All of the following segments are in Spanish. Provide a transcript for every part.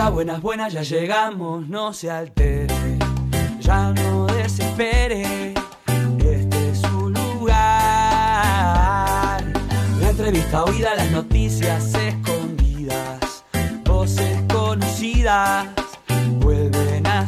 Hola, buenas, buenas, ya llegamos, no se altere, ya no desespere, este es su lugar. La entrevista oída, las noticias escondidas, voces conocidas, vuelven a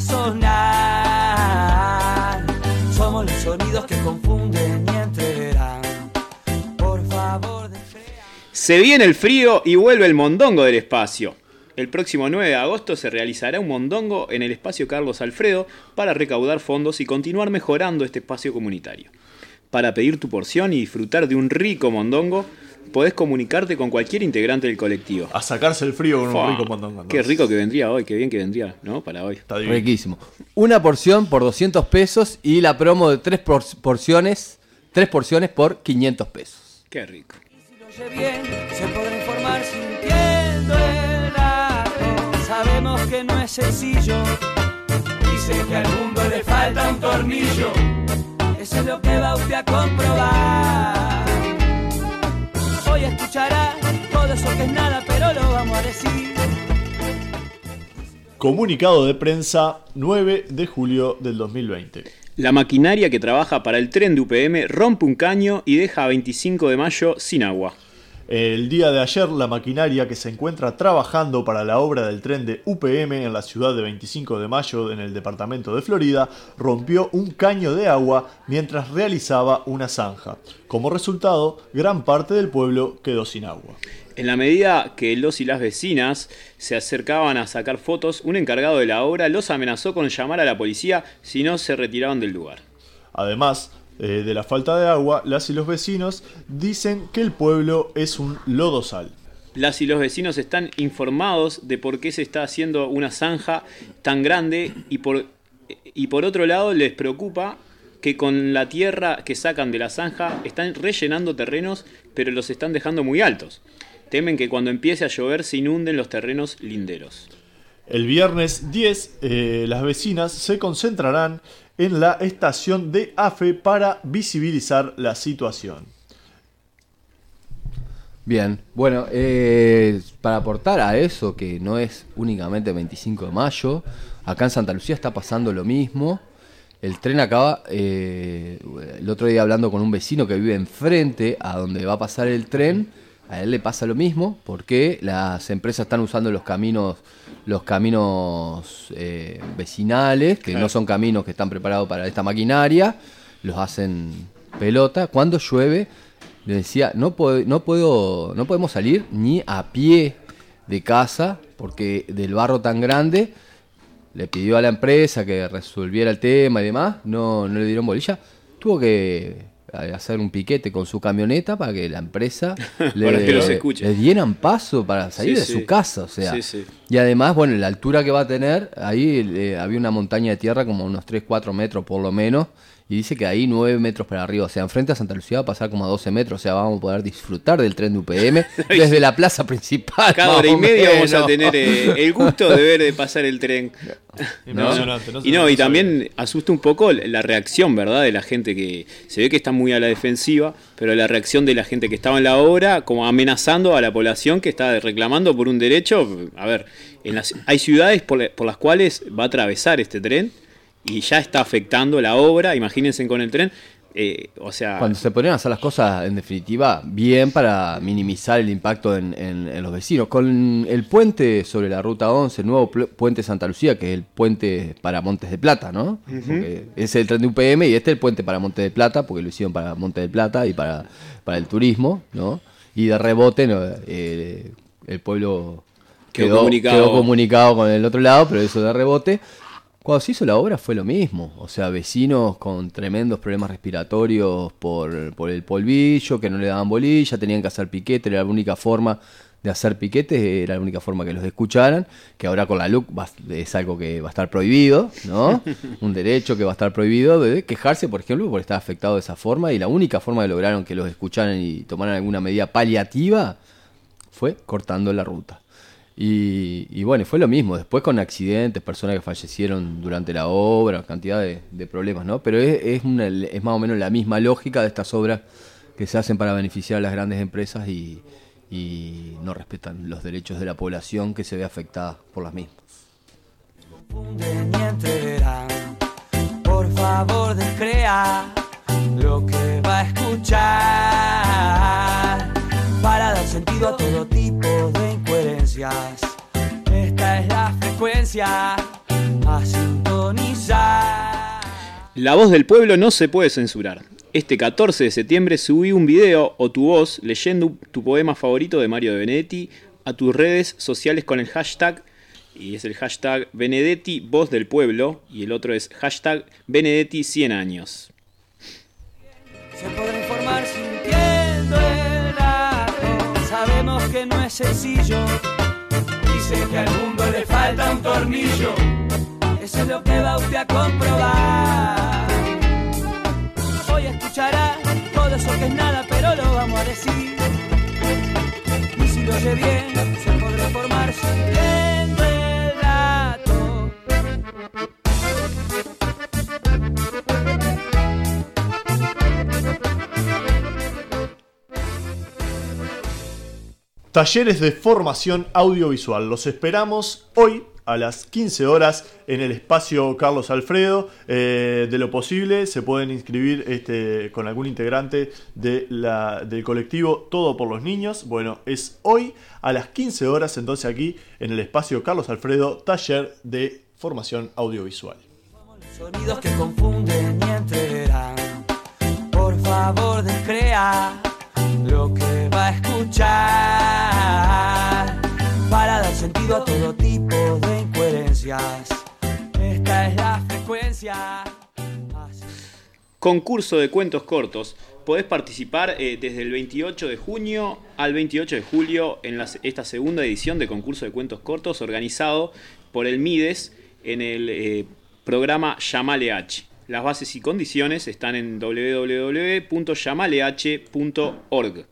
sonar. Somos los sonidos que confunden y entreverán. Por favor, Se viene el frío y vuelve el mondongo del espacio. El próximo 9 de agosto se realizará un mondongo en el espacio Carlos Alfredo para recaudar fondos y continuar mejorando este espacio comunitario. Para pedir tu porción y disfrutar de un rico mondongo, podés comunicarte con cualquier integrante del colectivo. A sacarse el frío con un rico mondongo. Entonces. Qué rico que vendría hoy, qué bien que vendría, ¿no? Para hoy. Está divino. Riquísimo. Una porción por 200 pesos y la promo de 3 porciones por 500 pesos. Qué rico. si lo oye bien, se podrá informar sintiendo el dato. Sabemos que no es sencillo. Dicen que al mundo le falta un tornillo. Eso es lo que va usted a comprobar. Hoy escuchará todo eso que es nada, pero lo vamos a decir. Comunicado de prensa 9 de julio del 2020. La maquinaria que trabaja para el tren de UPM rompe un caño y deja a 25 de mayo sin agua. El día de ayer, la maquinaria que se encuentra trabajando para la obra del tren de UPM en la ciudad de 25 de mayo, en el departamento de Florida, rompió un caño de agua mientras realizaba una zanja. Como resultado, gran parte del pueblo quedó sin agua. En la medida que los y las vecinas se acercaban a sacar fotos, un encargado de la obra los amenazó con llamar a la policía si no se retiraban del lugar. Además de la falta de agua, las y los vecinos dicen que el pueblo es un lodazal. Las y los vecinos están informados de por qué se está haciendo una zanja tan grande y por otro lado les preocupa que con la tierra que sacan de la zanja están rellenando terrenos, pero los están dejando muy altos. Temen que cuando empiece a llover se inunden los terrenos linderos. El viernes 10, las vecinas se concentrarán en la estación de AFE para visibilizar la situación. Bien, bueno, para aportar a eso, que no es únicamente 25 de mayo, acá en Santa Lucía está pasando lo mismo. El tren acaba, el otro día hablando con un vecino que vive enfrente a donde va a pasar el tren, a él le pasa lo mismo, porque las empresas están usando los caminos vecinales, que no son caminos que están preparados para esta maquinaria, los hacen pelota. Cuando llueve, le decía, no podemos salir ni a pie de casa, porque del barro tan grande. Le pidió a la empresa que resolviera el tema y demás, no le dieron bolilla. Tuvo que hacer un piquete con su camioneta para que la empresa le dieran paso para salir de su casa, o sea. Sí. Y además, bueno, la altura que va a tener, ahí había una montaña de tierra como unos 3-4 metros por lo menos, y dice que ahí 9 metros para arriba, o sea, enfrente a Santa Lucía va a pasar como a 12 metros, o sea, vamos a poder disfrutar del tren de UPM desde la plaza principal. Cada hora y media vamos a tener el gusto de ver de pasar el tren. Impresionante. Y también asusta un poco la reacción, ¿verdad? De la gente que se ve que está muy a la defensiva, pero la reacción de la gente que estaba en la obra, como amenazando a la población que está reclamando por un derecho. A ver, hay ciudades por las cuales va a atravesar este tren y ya está afectando la obra, imagínense con el tren. O sea, cuando se ponen a hacer las cosas en definitiva bien para minimizar el impacto en los vecinos. Con el puente sobre la ruta 11, el nuevo puente Santa Lucía, que es el puente para Montes de Plata, ¿no? Porque es el tren de UPM y este es el puente para Montes de Plata, porque lo hicieron para Montes de Plata y para el turismo, ¿no? Y de rebote el pueblo quedó comunicado con el otro lado, pero eso de rebote. Cuando se hizo la obra fue lo mismo, o sea, vecinos con tremendos problemas respiratorios por el polvillo, que no le daban bolilla, tenían que hacer piquete, era la única forma de hacer piquetes, era la única forma que los escucharan, que ahora con la LUC es algo que va a estar prohibido, ¿no? Un derecho que va a estar prohibido de quejarse, por ejemplo, por estar afectado de esa forma, y la única forma que lograron que los escucharan y tomaran alguna medida paliativa fue cortando la ruta. Y bueno, fue lo mismo, después con accidentes, personas que fallecieron durante la obra, cantidad de problemas, ¿no? Pero es más o menos la misma lógica de estas obras que se hacen para beneficiar a las grandes empresas y y no respetan los derechos de la población que se ve afectada por las mismas. Confunden y entenderán. Por favor, descrea lo que va a escuchar para dar sentido a todo tipo de incoherencias. Esta es la frecuencia a sintonizar. La voz del pueblo no se puede censurar. Este 14 de septiembre subí un video o tu voz leyendo tu poema favorito de Mario de Benedetti a tus redes sociales con el hashtag, y es el hashtag Benedetti Voz del Pueblo, y el otro es hashtag Benedetti 100 años. Se podrá informar sintiendo el dato. Sabemos que no es sencillo. Dice que al mundo le falta un tornillo. Eso es lo que va usted a comprobar. Hoy escuchará todo eso que es nada, pero lo vamos a decir. Y si lo oye bien, se podrá informar sintiendo el dato. Talleres de formación audiovisual. Los esperamos hoy a las 15 horas en el espacio Carlos Alfredo. De lo posible se pueden inscribir con algún integrante del colectivo Todo por los Niños. Bueno, es hoy a las 15 horas entonces aquí en el espacio Carlos Alfredo, taller de formación audiovisual. Sonidos que confunden y entenderán. Por favor, descrea lo que va a escuchar para dar sentido a todo tipo de incoherencias. Esta es la frecuencia. Concurso de cuentos cortos. Podés participar desde el 28 de junio al 28 de julio en esta segunda edición de concurso de cuentos cortos organizado por el MIDES en el programa Llamale H. Las bases y condiciones están en www.llamaleh.org.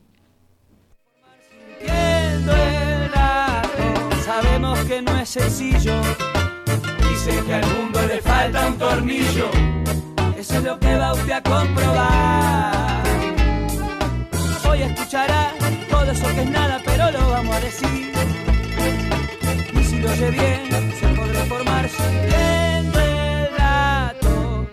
Sabemos que no es sencillo. Dice que al mundo le falta un tornillo. Eso es lo que va usted a comprobar. Hoy escuchará todo eso que es nada, pero lo vamos a decir. Y si lo oye bien, se podrá formar sintiendo el dato.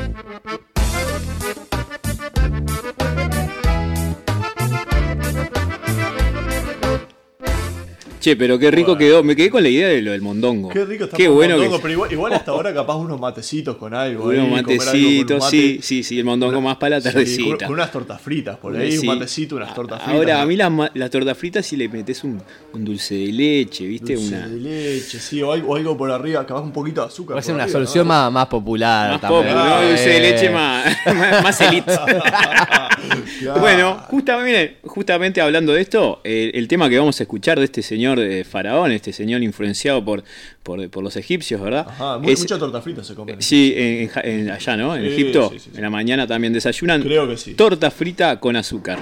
Che, pero qué rico quedó. Me quedé con la idea de lo del mondongo. Qué rico está qué el bueno mondongo, que... pero igual hasta ahora capaz unos matecitos con algo. Unos matecitos, mate. sí, el mondongo más para la tardecita. Sí, con unas tortas fritas por ahí, Sí. un matecito, unas tortas fritas. Ahora, ¿no? a mí las tortas fritas si le metes un dulce de leche, ¿viste? Dulce de leche, sí, o algo por arriba, capaz un poquito de azúcar. Puede ser por una arriba, solución ¿no? más popular. Más también. pop, ¿no? Dulce de leche más elite. Claro. Bueno, justamente hablando de esto, el tema que vamos a escuchar de este señor Faraón, este señor influenciado por los egipcios, ¿verdad? Ajá, mucha torta frita se come. Sí, allá, ¿no? En Sí, Egipto, sí. en la mañana también desayunan. Creo que sí. Torta frita con azúcar.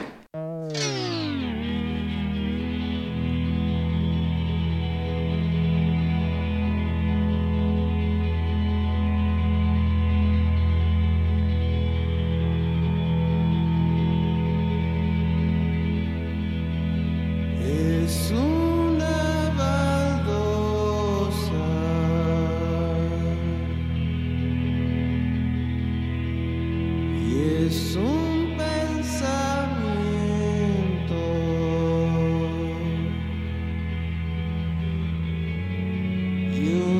Es una baldosa y es un pensamiento y